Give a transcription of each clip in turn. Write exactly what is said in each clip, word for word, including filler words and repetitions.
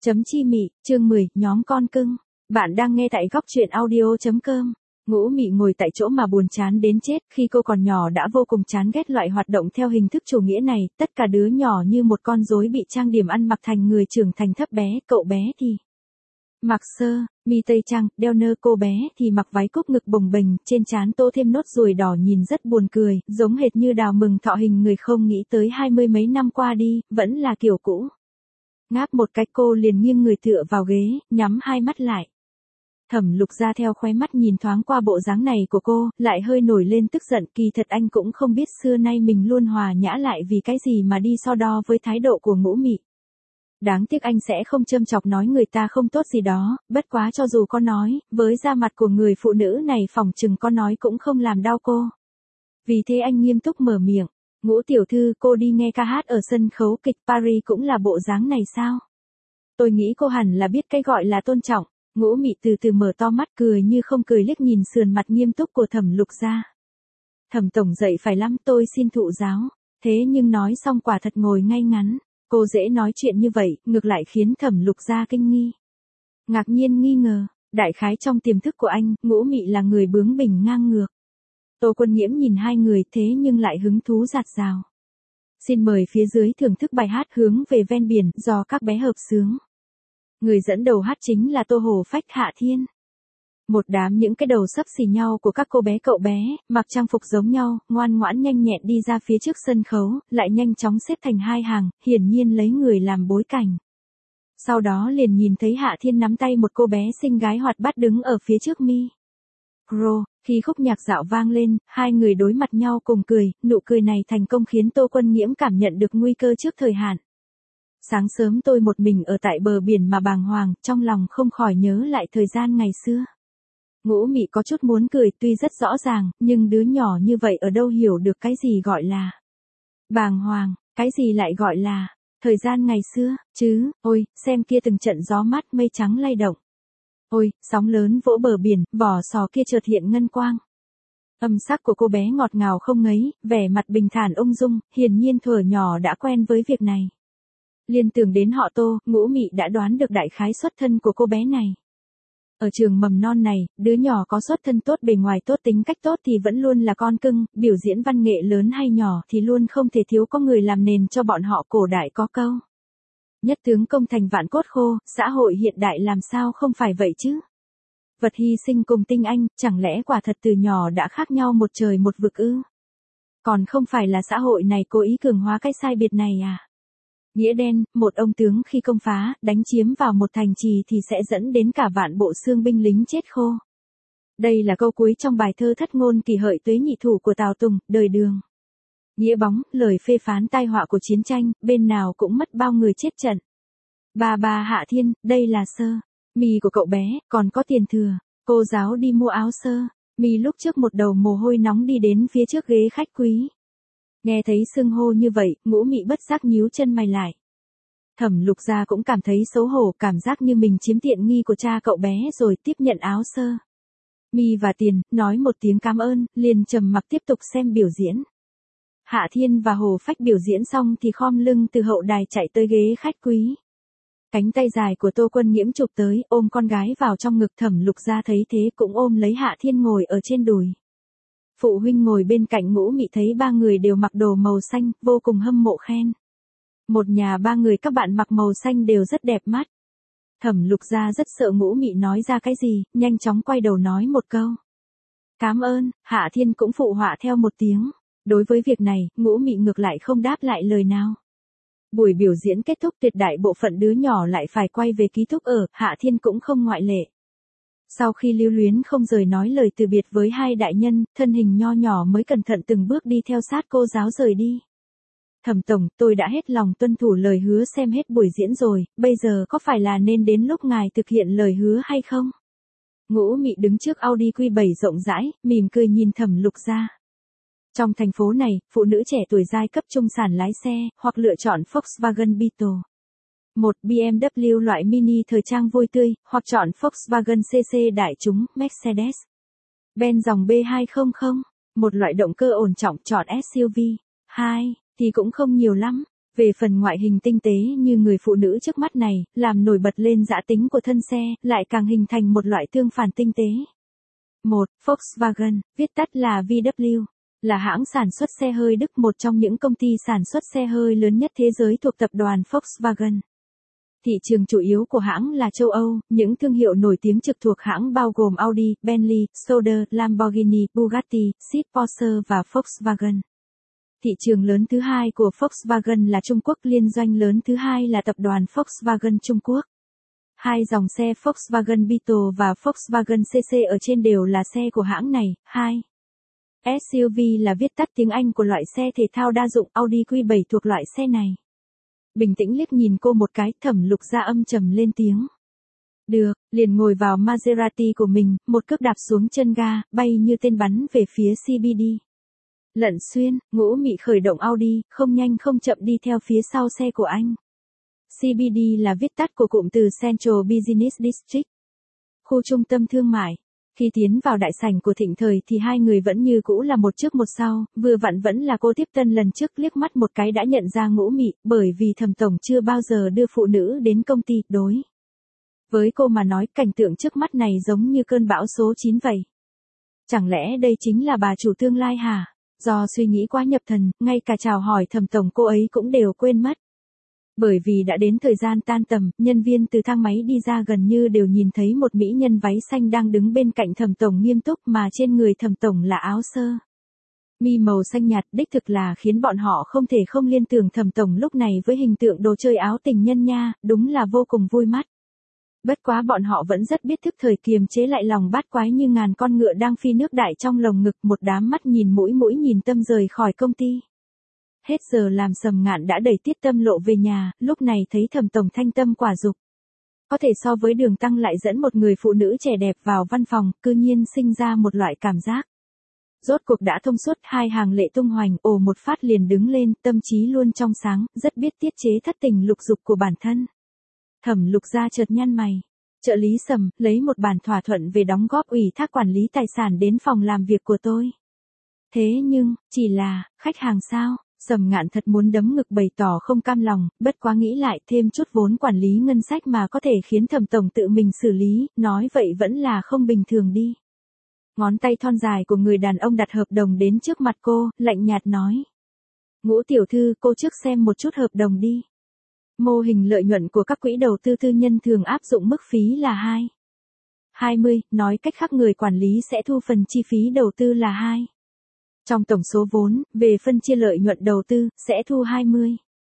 Chấm chi mị, chương mười, nhóm con cưng. Bạn đang nghe tại góc truyện audio chấm com. Ngũ Mị ngồi tại chỗ mà buồn chán đến chết, khi cô còn nhỏ đã vô cùng chán ghét loại hoạt động theo hình thức chủ nghĩa này, tất cả đứa nhỏ như một con rối bị trang điểm ăn mặc thành người trưởng thành thấp bé, cậu bé thì mặc sơ, mi tây trang, đeo nơ, cô bé thì mặc váy cúc ngực bồng bềnh, trên trán tô thêm nốt ruồi đỏ nhìn rất buồn cười, giống hệt như đào mừng thọ hình người không nghĩ tới hai mươi mấy năm qua đi, vẫn là kiểu cũ. Ngáp một cái cô liền nghiêng người tựa vào ghế, nhắm hai mắt lại. Thẩm Lục ra theo khóe mắt nhìn thoáng qua bộ dáng này của cô, lại hơi nổi lên tức giận, kỳ thật anh cũng không biết xưa nay mình luôn hòa nhã lại vì cái gì mà đi so đo với thái độ của Ngũ Mị. Đáng tiếc anh sẽ không châm chọc nói người ta không tốt gì đó, bất quá cho dù có nói, với da mặt của người phụ nữ này phỏng chừng có nói cũng không làm đau cô. Vì thế anh nghiêm túc mở miệng. Ngũ tiểu thư, cô đi nghe ca hát ở sân khấu kịch Paris cũng là bộ dáng này sao? Tôi nghĩ cô hẳn là biết cái gọi là tôn trọng. Ngũ Mị từ từ mở to mắt cười như không cười liếc nhìn sườn mặt nghiêm túc của Thẩm Lục gia. Thẩm tổng dậy phải lắm, tôi xin thụ giáo. Thế nhưng nói xong quả thật ngồi ngay ngắn. Cô dễ nói chuyện như vậy, ngược lại khiến Thẩm Lục gia kinh nghi. Ngạc nhiên nghi ngờ, đại khái trong tiềm thức của anh, Ngũ Mị là người bướng bỉnh ngang ngược. Tô Quân Nghiễm nhìn hai người thế nhưng lại hứng thú rạt rào. Xin mời phía dưới thưởng thức bài hát Hướng về ven biển do các bé hợp xướng. Người dẫn đầu hát chính là Tô Hồ Phách, Hạ Thiên. Một đám những cái đầu xấp xì nhau của các cô bé cậu bé, mặc trang phục giống nhau, ngoan ngoãn nhanh nhẹn đi ra phía trước sân khấu, lại nhanh chóng xếp thành hai hàng, hiển nhiên lấy người làm bối cảnh. Sau đó liền nhìn thấy Hạ Thiên nắm tay một cô bé xinh gái hoạt bát đứng ở phía trước mi. Ro, khi khúc nhạc dạo vang lên, hai người đối mặt nhau cùng cười, nụ cười này thành công khiến Tô Quân Nghiễm cảm nhận được nguy cơ trước thời hạn. Sáng sớm tôi một mình ở tại bờ biển mà bàng hoàng, trong lòng không khỏi nhớ lại thời gian ngày xưa. Ngũ Mị có chút muốn cười tuy rất rõ ràng, nhưng đứa nhỏ như vậy ở đâu hiểu được cái gì gọi là bàng hoàng, cái gì lại gọi là thời gian ngày xưa, chứ, ôi, xem kia từng trận gió mát mây trắng lay động. Ôi, sóng lớn vỗ bờ biển, vỏ sò kia chợt hiện ngân quang. Âm sắc của cô bé ngọt ngào không ngấy, vẻ mặt bình thản ung dung, hiển nhiên thuở nhỏ đã quen với việc này. Liên tưởng đến họ Tô, Ngũ Mị đã đoán được đại khái xuất thân của cô bé này. Ở trường mầm non này, đứa nhỏ có xuất thân tốt, bề ngoài tốt, tính cách tốt thì vẫn luôn là con cưng, biểu diễn văn nghệ lớn hay nhỏ thì luôn không thể thiếu có người làm nền cho bọn họ. Cổ đại có câu nhất tướng công thành vạn cốt khô, xã hội hiện đại làm sao không phải vậy chứ? Vật hy sinh cùng tinh anh, chẳng lẽ quả thật từ nhỏ đã khác nhau một trời một vực ư? Còn không phải là xã hội này cố ý cường hóa cái sai biệt này à? Nghĩa đen, một ông tướng khi công phá, đánh chiếm vào một thành trì thì sẽ dẫn đến cả vạn bộ xương binh lính chết khô. Đây là câu cuối trong bài thơ Thất ngôn kỷ hợi tuế nhị thủ của Tào Tùng, đời Đường. Nghĩa bóng, lời phê phán tai họa của chiến tranh, bên nào cũng mất bao người chết trận. Bà bà Hạ Thiên, đây là sơ mi của cậu bé, còn có tiền thừa. Cô giáo đi mua áo sơ mi lúc trước một đầu mồ hôi nóng đi đến phía trước ghế khách quý. Nghe thấy xưng hô như vậy, Ngũ Mị bất giác nhíu chân mày lại. Thẩm Lục gia cũng cảm thấy xấu hổ, cảm giác như mình chiếm tiện nghi của cha cậu bé rồi tiếp nhận áo sơ mi và tiền, nói một tiếng cảm ơn, liền trầm mặc tiếp tục xem biểu diễn. Hạ Thiên và Hồ Phách biểu diễn xong thì khom lưng từ hậu đài chạy tới ghế khách quý. Cánh tay dài của Tô Quân Nghiễm chụp tới, ôm con gái vào trong ngực. Thẩm Lục gia thấy thế cũng ôm lấy Hạ Thiên ngồi ở trên đùi. Phụ huynh ngồi bên cạnh Ngũ Mị thấy ba người đều mặc đồ màu xanh, vô cùng hâm mộ khen. Một nhà ba người các bạn mặc màu xanh đều rất đẹp mắt. Thẩm Lục gia rất sợ Ngũ Mị nói ra cái gì, nhanh chóng quay đầu nói một câu. Cảm ơn, Hạ Thiên cũng phụ họa theo một tiếng. Đối với việc này, Ngũ Mị ngược lại không đáp lại lời nào. Buổi biểu diễn kết thúc, tuyệt đại bộ phận đứa nhỏ lại phải quay về ký túc ở, Hạ Thiên cũng không ngoại lệ. Sau khi lưu luyến không rời nói lời từ biệt với hai đại nhân, thân hình nho nhỏ mới cẩn thận từng bước đi theo sát cô giáo rời đi. Thẩm tổng, tôi đã hết lòng tuân thủ lời hứa xem hết buổi diễn rồi, bây giờ có phải là nên đến lúc ngài thực hiện lời hứa hay không? Ngũ Mị đứng trước Audi Q bảy rộng rãi, mỉm cười nhìn Thẩm Lục gia. Trong thành phố này, phụ nữ trẻ tuổi giai cấp trung sản lái xe, hoặc lựa chọn Volkswagen Beetle. Một bê em vê loại mini thời trang vui tươi, hoặc chọn Volkswagen xê xê đại chúng, Mercedes Benz dòng B hai trăm, một loại động cơ ổn trọng chọn ét u vê. Hai, thì cũng không nhiều lắm. Về phần ngoại hình tinh tế như người phụ nữ trước mắt này, làm nổi bật lên dã tính của thân xe, lại càng hình thành một loại tương phản tinh tế. một. Volkswagen, viết tắt là vê kép vê, là hãng sản xuất xe hơi Đức, một trong những công ty sản xuất xe hơi lớn nhất thế giới thuộc tập đoàn Volkswagen. Thị trường chủ yếu của hãng là châu Âu, những thương hiệu nổi tiếng trực thuộc hãng bao gồm Audi, Bentley, Skoda, Lamborghini, Bugatti, Jeep, Porsche và Volkswagen. Thị trường lớn thứ hai của Volkswagen là Trung Quốc, liên doanh lớn thứ hai là tập đoàn Volkswagen Trung Quốc. Hai dòng xe Volkswagen Beetle và Volkswagen xê xê ở trên đều là xe của hãng này. hai. ét u vê là viết tắt tiếng Anh của loại xe thể thao đa dụng Audi Q bảy thuộc loại xe này. Bình tĩnh liếc nhìn cô một cái, Thẩm Lục Gia âm trầm lên tiếng. Được, liền ngồi vào Maserati của mình, một cước đạp xuống chân ga, bay như tên bắn về phía xê bê đê. Lận Xuyên, Ngũ Mị khởi động Audi, không nhanh không chậm đi theo phía sau xe của anh. xê bê đê là viết tắt của cụm từ Central Business District, khu trung tâm thương mại. Khi tiến vào đại sảnh của Thịnh Thời thì hai người vẫn như cũ là một trước một sau, vừa vặn vẫn là cô tiếp tân lần trước, liếc mắt một cái đã nhận ra Ngũ Mị, bởi vì Thẩm tổng chưa bao giờ đưa phụ nữ đến công ty, đối với cô mà nói cảnh tượng trước mắt này giống như cơn bão số chín vậy. Chẳng lẽ đây chính là bà chủ tương lai hả? Do suy nghĩ quá nhập thần, ngay cả chào hỏi Thẩm tổng cô ấy cũng đều quên mất. Bởi vì đã đến thời gian tan tầm, nhân viên từ thang máy đi ra gần như đều nhìn thấy một mỹ nhân váy xanh đang đứng bên cạnh Thẩm tổng nghiêm túc, mà trên người Thẩm tổng là áo sơ mi màu xanh nhạt, đích thực là khiến bọn họ không thể không liên tưởng Thẩm tổng lúc này với hình tượng đồ chơi áo tình nhân nha, đúng là vô cùng vui mắt. Bất quá bọn họ vẫn rất biết thức thời kiềm chế lại lòng bát quái như ngàn con ngựa đang phi nước đại trong lồng ngực, một đám mắt nhìn mũi mũi nhìn tâm rời khỏi công ty. Hết giờ làm Sầm Ngạn đã đẩy Tiết Tâm Lộ về nhà, lúc này thấy Thẩm tổng thanh tâm quả dục. Có thể so với Đường Tăng lại dẫn một người phụ nữ trẻ đẹp vào văn phòng, cư nhiên sinh ra một loại cảm giác. Rốt cuộc đã thông suốt, hai hàng lệ tung hoành, ồ một phát liền đứng lên, tâm trí luôn trong sáng, rất biết tiết chế thất tình lục dục của bản thân. Thẩm Lục Gia chợt nhăn mày. Trợ lý Sầm, lấy một bản thỏa thuận về đóng góp ủy thác quản lý tài sản đến phòng làm việc của tôi. Thế nhưng, chỉ là, khách hàng sao? Sầm Ngạn thật muốn đấm ngực bày tỏ không cam lòng, bất quá nghĩ lại thêm chút vốn quản lý ngân sách mà có thể khiến Thẩm tổng tự mình xử lý, nói vậy vẫn là không bình thường đi. Ngón tay thon dài của người đàn ông đặt hợp đồng đến trước mặt cô, lạnh nhạt nói. Ngũ tiểu thư, cô trước xem một chút hợp đồng đi. Mô hình lợi nhuận của các quỹ đầu tư tư nhân thường áp dụng mức phí là hai. hai mươi, nói cách khác người quản lý sẽ thu phần chi phí đầu tư là hai. Trong tổng số vốn, về phân chia lợi nhuận đầu tư, sẽ thu hai mươi.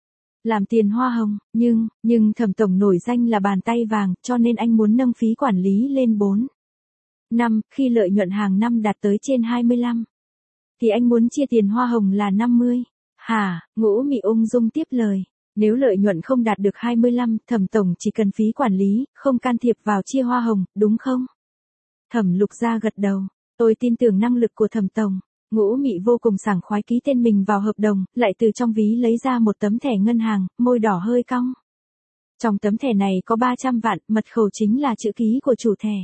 Làm tiền hoa hồng, nhưng, nhưng Thẩm tổng nổi danh là bàn tay vàng, cho nên anh muốn nâng phí quản lý lên bốn. năm, khi lợi nhuận hàng năm đạt tới trên hai mươi lăm. Thì anh muốn chia tiền hoa hồng là năm mươi. Hả, Ngũ Mị ung dung tiếp lời. Nếu lợi nhuận không đạt được hai mươi lăm, Thẩm tổng chỉ cần phí quản lý, không can thiệp vào chia hoa hồng, đúng không? Thẩm Lục Gia gật đầu. Tôi tin tưởng năng lực của Thẩm tổng. Ngũ Mị vô cùng sảng khoái ký tên mình vào hợp đồng, lại từ trong ví lấy ra một tấm thẻ ngân hàng, môi đỏ hơi cong. Trong tấm thẻ này có ba trăm vạn, mật khẩu chính là chữ ký của chủ thẻ.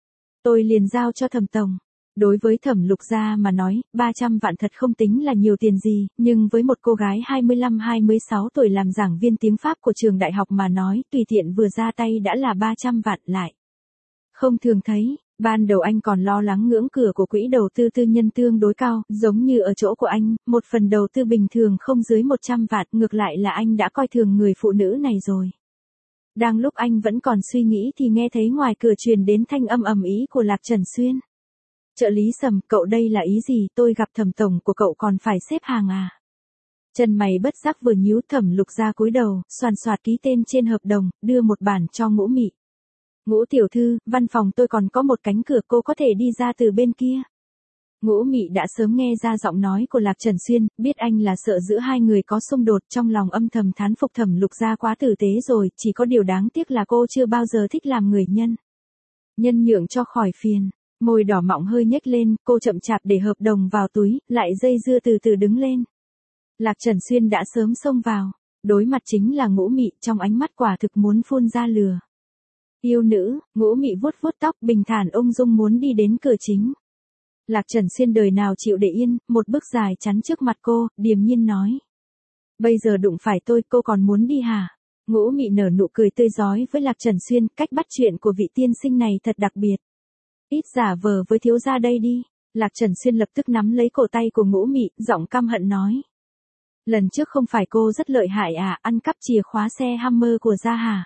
Tôi liền giao cho Thẩm tổng. Đối với Thẩm Lục Gia mà nói, ba trăm vạn thật không tính là nhiều tiền gì, nhưng với một cô gái hai mươi lăm hai mươi sáu tuổi làm giảng viên tiếng Pháp của trường đại học mà nói, tùy tiện vừa ra tay đã là ba trăm vạn lại. Không thường thấy. Ban đầu anh còn lo lắng ngưỡng cửa của quỹ đầu tư tư nhân tương đối cao, giống như ở chỗ của anh, một phần đầu tư bình thường không dưới một trăm vạn, ngược lại là anh đã coi thường người phụ nữ này rồi. Đang lúc anh vẫn còn suy nghĩ thì nghe thấy ngoài cửa truyền đến thanh âm ầm ĩ của Lạc Trần Xuyên. Trợ lý Sầm, cậu đây là ý gì, tôi gặp Thẩm tổng của cậu còn phải xếp hàng à? Chân mày bất giác vừa nhíu, Thẩm Lục Gia cúi đầu, xoàn xoạt ký tên trên hợp đồng, đưa một bản cho Ngũ Mị. Ngũ tiểu thư, văn phòng tôi còn có một cánh cửa, cô có thể đi ra từ bên kia. Ngũ Mị đã sớm nghe ra giọng nói của Lạc Trần Xuyên, biết anh là sợ giữa hai người có xung đột, trong lòng âm thầm thán phục Thẩm Lục Gia quá tử tế rồi, chỉ có điều đáng tiếc là cô chưa bao giờ thích làm người nhân. Nhân nhượng cho khỏi phiền. Môi đỏ mọng hơi nhếch lên, cô chậm chạp để hợp đồng vào túi, lại dây dưa từ từ đứng lên. Lạc Trần Xuyên đã sớm xông vào, đối mặt chính là Ngũ Mị, trong ánh mắt quả thực muốn phun ra lửa. Yêu nữ, Ngũ Mị vuốt vuốt tóc, bình thản ung dung muốn đi đến cửa chính. Lạc Trần Xuyên đời nào chịu để yên, một bước dài chắn trước mặt cô, điềm nhiên nói. Bây giờ đụng phải tôi, cô còn muốn đi hả? Ngũ Mị nở nụ cười tươi rói với Lạc Trần Xuyên, cách bắt chuyện của vị tiên sinh này thật đặc biệt. Ít giả vờ với thiếu gia đây đi. Lạc Trần Xuyên lập tức nắm lấy cổ tay của Ngũ Mị, giọng căm hận nói. Lần trước không phải cô rất lợi hại à, ăn cắp chìa khóa xe Hammer của gia hả?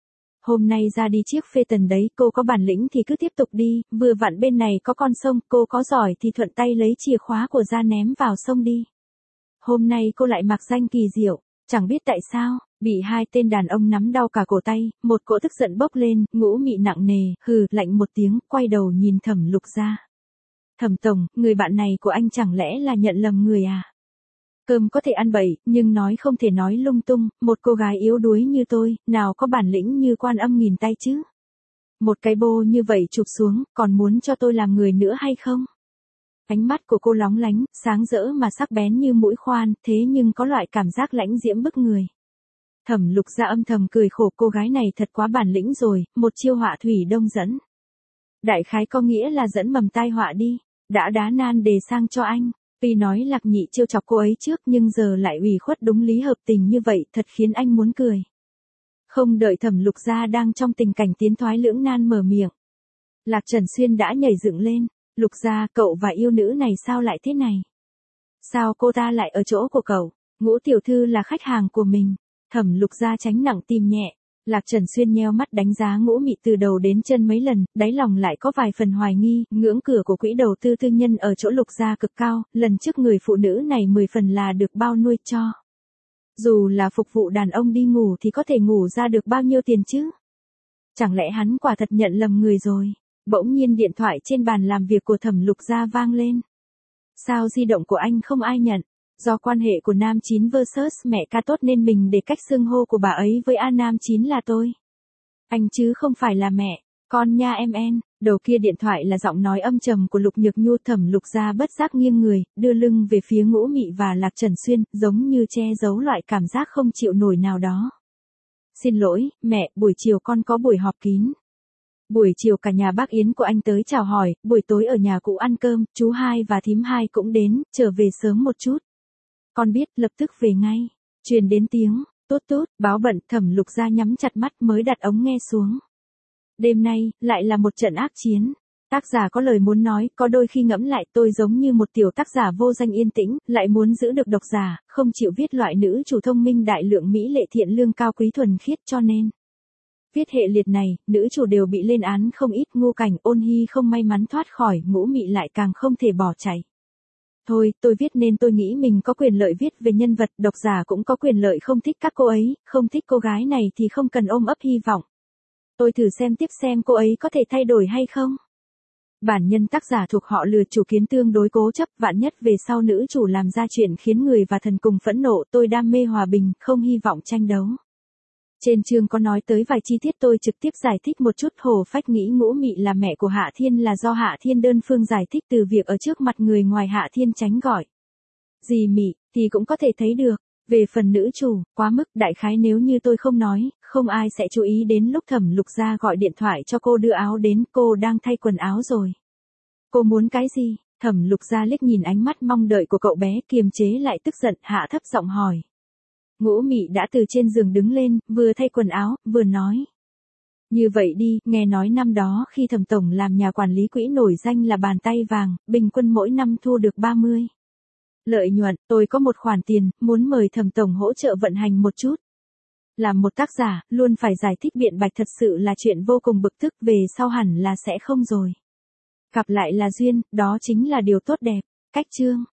Hôm nay ra đi chiếc phê tần đấy, cô có bản lĩnh thì cứ tiếp tục đi, vừa vặn bên này có con sông, cô có giỏi thì thuận tay lấy chìa khóa của gia ném vào sông đi. Hôm nay cô lại mặc danh kỳ diệu, chẳng biết tại sao, bị hai tên đàn ông nắm đau cả cổ tay, một cỗ tức giận bốc lên, Ngũ Mị nặng nề, hừ, lạnh một tiếng, quay đầu nhìn Thẩm Lục Gia. Thẩm tổng, người bạn này của anh chẳng lẽ là nhận lầm người à? Cơm có thể ăn bậy, nhưng nói không thể nói lung tung, một cô gái yếu đuối như tôi, nào có bản lĩnh như Quan Âm nghìn tay chứ? Một cái bô như vậy chụp xuống, còn muốn cho tôi làm người nữa hay không? Ánh mắt của cô lóng lánh, sáng rỡ mà sắc bén như mũi khoan, thế nhưng có loại cảm giác lãnh diễm bức người. Thẩm Lục Gia âm thầm cười khổ, cô gái này thật quá bản lĩnh rồi, một chiêu họa thủy đông dẫn. Đại khái có nghĩa là dẫn mầm tai họa đi, đã đá nan đề sang cho anh. Vì nói Lạc Nhị trêu chọc cô ấy trước nhưng giờ lại ủy khuất đúng lý hợp tình như vậy, thật khiến anh muốn cười. Không đợi Thẩm Lục Gia đang trong tình cảnh tiến thoái lưỡng nan mở miệng. Lạc Trần Xuyên đã nhảy dựng lên. Lục Gia, cậu và yêu nữ này sao lại thế này? Sao cô ta lại ở chỗ của cậu? Ngũ tiểu thư là khách hàng của mình. Thẩm Lục Gia tránh nặng tim nhẹ. Lạc Trần Xuyên nheo mắt đánh giá Ngũ Mị từ đầu đến chân mấy lần, đáy lòng lại có vài phần hoài nghi, ngưỡng cửa của quỹ đầu tư tư nhân ở chỗ Lục Gia cực cao, lần trước người phụ nữ này mười phần là được bao nuôi cho. Dù là phục vụ đàn ông đi ngủ thì có thể ngủ ra được bao nhiêu tiền chứ? Chẳng lẽ hắn quả thật nhận lầm người rồi? Bỗng nhiên điện thoại trên bàn làm việc của Thẩm Lục Gia vang lên. Sao di động của anh không ai nhận? Do quan hệ của Nam Chín versus mẹ ca tốt nên mình để cách xưng hô của bà ấy với A Nam Chín là tôi. Anh chứ không phải là mẹ, con nha em en. Đầu kia điện thoại là giọng nói âm trầm của Lục Nhược Nhu. Thẩm Lục Gia bất giác nghiêng người, đưa lưng về phía Ngũ Mị và Lạc Trần Xuyên, giống như che giấu loại cảm giác không chịu nổi nào đó. Xin lỗi, mẹ, buổi chiều con có buổi họp kín. Buổi chiều cả nhà bác Yến của anh tới chào hỏi, buổi tối ở nhà cụ ăn cơm, chú hai và thím hai cũng đến, trở về sớm một chút. Con biết, lập tức về ngay. Truyền đến tiếng, tốt tốt, báo bận. Thẩm Lục Gia nhắm chặt mắt mới đặt ống nghe xuống. Đêm nay, lại là một trận ác chiến. Tác giả có lời muốn nói, có đôi khi ngẫm lại tôi giống như một tiểu tác giả vô danh yên tĩnh, lại muốn giữ được độc giả, không chịu viết loại nữ chủ thông minh đại lượng mỹ lệ thiện lương cao quý thuần khiết cho nên. Viết hệ liệt này, nữ chủ đều bị lên án không ít, Ngô Cảnh, Ôn Hy không may mắn thoát khỏi, Ngũ Mị lại càng không thể bỏ chạy. Thôi, tôi viết nên tôi nghĩ mình có quyền lợi viết về nhân vật, độc giả cũng có quyền lợi không thích các cô ấy, không thích cô gái này thì không cần ôm ấp hy vọng. Tôi thử xem tiếp xem cô ấy có thể thay đổi hay không. Bản nhân tác giả thuộc họ Lừa, chủ kiến tương đối cố chấp, vạn nhất về sau nữ chủ làm ra chuyện khiến người và thần cùng phẫn nộ, tôi đam mê hòa bình, không hy vọng tranh đấu. Trên chương có nói tới vài chi tiết, tôi trực tiếp giải thích một chút. Hồ Phách nghĩ Ngũ Mị là mẹ của Hạ Thiên là do Hạ Thiên đơn phương giải thích từ việc ở trước mặt người ngoài Hạ Thiên tránh gọi dì Mị, thì cũng có thể thấy được. Về phần nữ chủ, quá mức, đại khái nếu như tôi không nói, không ai sẽ chú ý đến lúc Thẩm Lục Gia gọi điện thoại cho cô đưa áo đến, cô đang thay quần áo rồi. Cô muốn cái gì? Thẩm Lục Gia liếc nhìn ánh mắt mong đợi của cậu bé, kiềm chế lại tức giận, hạ thấp giọng hỏi. Ngũ Mị đã từ trên giường đứng lên, vừa thay quần áo, vừa nói. Như vậy đi, nghe nói năm đó khi Thẩm tổng làm nhà quản lý quỹ nổi danh là bàn tay vàng, bình quân mỗi năm thu được ba mươi lợi nhuận, tôi có một khoản tiền, muốn mời Thẩm tổng hỗ trợ vận hành một chút. Làm một tác giả, luôn phải giải thích biện bạch thật sự là chuyện vô cùng bực tức, về sau hẳn là sẽ không rồi. Gặp lại là duyên, đó chính là điều tốt đẹp. Cách chương